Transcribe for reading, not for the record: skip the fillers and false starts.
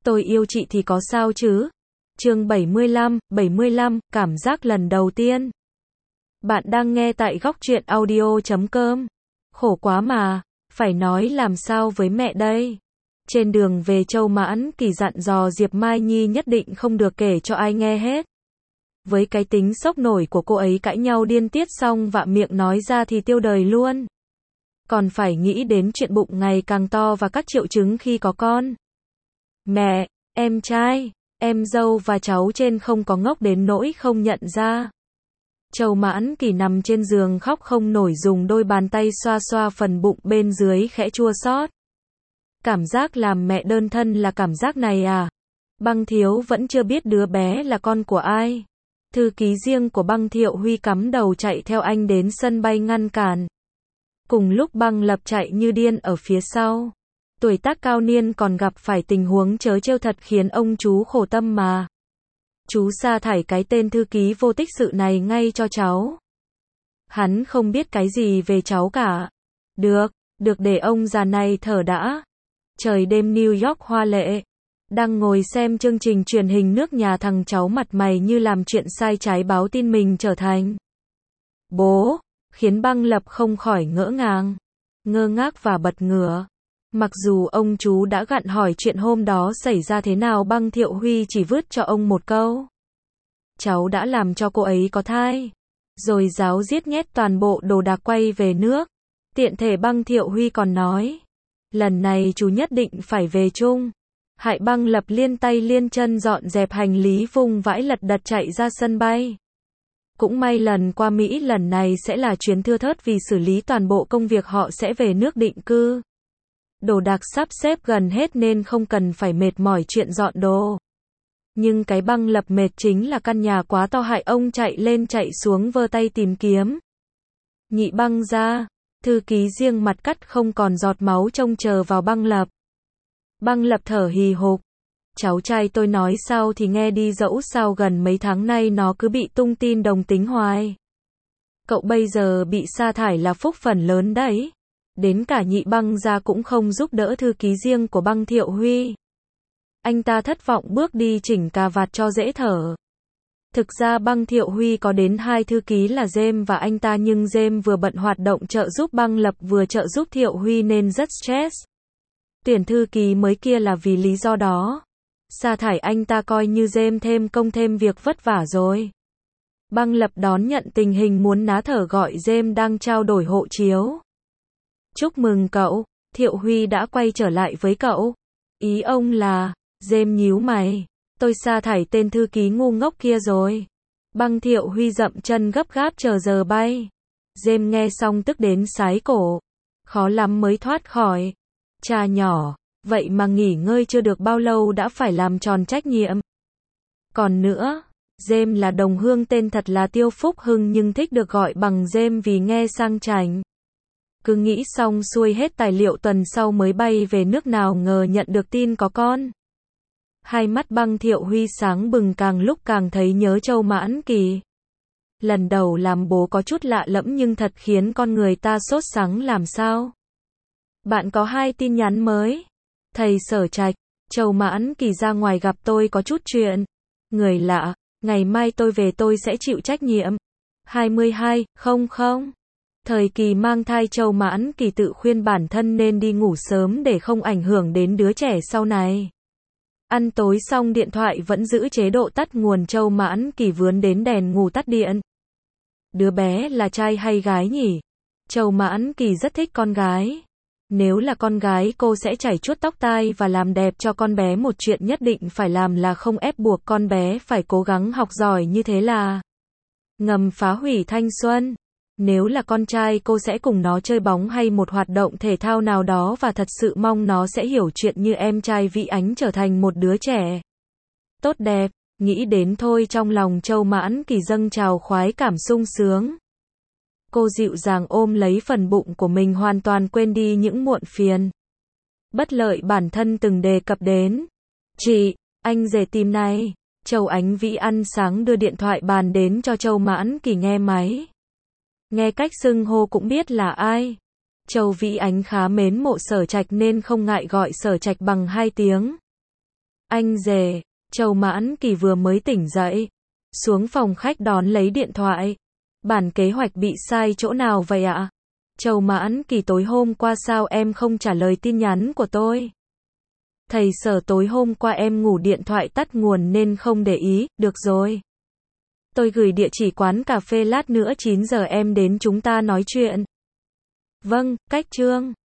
Tôi yêu chị thì có sao chứ? Chương 75, cảm giác lần đầu tiên. Bạn đang nghe tại góc truyện audio.com. Khổ quá mà, phải nói làm sao với mẹ đây? Trên đường về Châu Mãn Kỳ dặn dò Diệp Mai Nhi nhất định không được kể cho ai nghe hết. Với cái tính sốc nổi của cô ấy, cãi nhau điên tiết xong vạ miệng nói ra thì tiêu đời luôn. Còn phải nghĩ đến chuyện bụng ngày càng to và các triệu chứng khi có con. Mẹ, em trai, em dâu và cháu trên không có ngốc đến nỗi không nhận ra. Châu Mãn Kỳ nằm trên giường khóc không nổi, dùng đôi bàn tay xoa xoa phần bụng bên dưới khẽ chua xót. Cảm giác làm mẹ đơn thân là cảm giác này à? Băng Thiếu vẫn chưa biết đứa bé là con của ai. Thư ký riêng của Băng Thiệu Huy cắm đầu chạy theo anh đến sân bay ngăn cản. Cùng lúc Băng Lập chạy như điên ở phía sau. Tuổi tác cao niên còn gặp phải tình huống trớ trêu thật khiến ông chú khổ tâm mà. Chú sa thải cái tên thư ký vô tích sự này ngay cho cháu. Hắn không biết cái gì về cháu cả. Được để ông già này thở đã. Trời đêm New York hoa lệ. Đang ngồi xem chương trình truyền hình nước nhà, thằng cháu mặt mày như làm chuyện sai trái báo tin mình trở thành bố, khiến Băng Lập không khỏi ngỡ ngàng, ngơ ngác và bật ngửa. Mặc dù ông chú đã gặn hỏi chuyện hôm đó xảy ra thế nào, Băng Thiệu Huy chỉ vứt cho ông một câu: cháu đã làm cho cô ấy có thai. Rồi ráo riết nhét toàn bộ đồ đạc quay về nước. Tiện thể Băng Thiệu Huy còn nói: lần này chú nhất định phải về chung. Hại Băng Lập liên tay liên chân dọn dẹp hành lý, vung vãi lật đật chạy ra sân bay. Cũng may lần qua Mỹ lần này sẽ là chuyến thưa thớt, vì xử lý toàn bộ công việc họ sẽ về nước định cư. Đồ đạc sắp xếp gần hết nên không cần phải mệt mỏi chuyện dọn đồ. Nhưng cái Băng Lập mệt chính là căn nhà quá to, hại ông chạy lên chạy xuống vơ tay tìm kiếm. Nhị Băng ra, thư ký riêng mặt cắt không còn giọt máu trông chờ vào Băng Lập. Băng Lập thở hì hục: cháu trai tôi nói sao thì nghe đi, dẫu sao gần mấy tháng nay nó cứ bị tung tin đồng tính hoài. Cậu bây giờ bị sa thải là phúc phần lớn đấy. Đến cả nhị Băng ra cũng không giúp đỡ thư ký riêng của Băng Thiệu Huy. Anh ta thất vọng bước đi chỉnh cà vạt cho dễ thở. Thực ra Băng Thiệu Huy có đến 2 thư ký là James và anh ta, nhưng James vừa bận hoạt động trợ giúp Băng Lập vừa trợ giúp Thiệu Huy nên rất stress. Tuyển thư ký mới kia là vì lý do đó. Sa thải anh ta coi như James thêm công thêm việc vất vả rồi. Băng Lập đón nhận tình hình muốn ná thở, gọi James đang trao đổi hộ chiếu. Chúc mừng cậu, Thiệu Huy đã quay trở lại với cậu. Ý ông là, James nhíu mày, tôi sa thải tên thư ký ngu ngốc kia rồi. Băng Thiệu Huy dậm chân gấp gáp chờ giờ bay. James nghe xong tức đến sái cổ. Khó lắm mới thoát khỏi. Cha nhỏ, vậy mà nghỉ ngơi chưa được bao lâu đã phải làm tròn trách nhiệm. Còn nữa, James là đồng hương, tên thật là Tiêu Phúc Hưng nhưng thích được gọi bằng James vì nghe sang chảnh. Cứ nghĩ xong xuôi hết tài liệu, tuần sau mới bay về nước, nào ngờ nhận được tin có con. Hai mắt Băng Thiệu Huy sáng bừng, càng lúc càng thấy nhớ Châu Mãn Kỳ. Lần đầu làm bố có chút lạ lẫm nhưng thật khiến con người ta sốt sắng làm sao. Bạn có 2 tin nhắn mới. Thầy Sở Trạch, Châu Mãn Kỳ ra ngoài gặp tôi có chút chuyện. Người lạ, ngày mai tôi về tôi sẽ chịu trách nhiệm. 22, không. Thời kỳ mang thai, Châu Mãn Kỳ tự khuyên bản thân nên đi ngủ sớm để không ảnh hưởng đến đứa trẻ sau này. Ăn tối xong điện thoại vẫn giữ chế độ tắt nguồn, Châu Mãn Kỳ vướn đến đèn ngủ tắt điện. Đứa bé là trai hay gái nhỉ? Châu Mãn Kỳ rất thích con gái. Nếu là con gái cô sẽ chải chuốt tóc tai và làm đẹp cho con bé. Một chuyện nhất định phải làm là không ép buộc con bé phải cố gắng học giỏi, như thế là ngầm phá hủy thanh xuân. Nếu là con trai cô sẽ cùng nó chơi bóng hay một hoạt động thể thao nào đó, và thật sự mong nó sẽ hiểu chuyện như em trai Vĩ Ánh, trở thành một đứa trẻ tốt đẹp. Nghĩ đến thôi trong lòng Châu Mãn Kỳ dâng trào khoái cảm sung sướng. Cô dịu dàng ôm lấy phần bụng của mình, hoàn toàn quên đi những muộn phiền bất lợi bản thân từng đề cập đến. Chị, anh rể tìm này. Châu Ánh Vĩ ăn sáng đưa điện thoại bàn đến cho Châu Mãn Kỳ nghe máy. Nghe cách xưng hô cũng biết là ai. Châu Vĩ Ánh khá mến mộ Sở Trạch nên không ngại gọi Sở Trạch bằng 2 tiếng. Anh rể, Châu Mãn Kỳ vừa mới tỉnh dậy. Xuống phòng khách đón lấy điện thoại. Bản kế hoạch bị sai chỗ nào vậy ạ? Châu Mãn Kỳ, tối hôm qua sao em không trả lời tin nhắn của tôi? Thầy Sở, tối hôm qua em ngủ điện thoại tắt nguồn nên không để ý, được rồi. Tôi gửi địa chỉ quán cà phê, lát nữa 9 giờ em đến chúng ta nói chuyện. Vâng, cách Trương.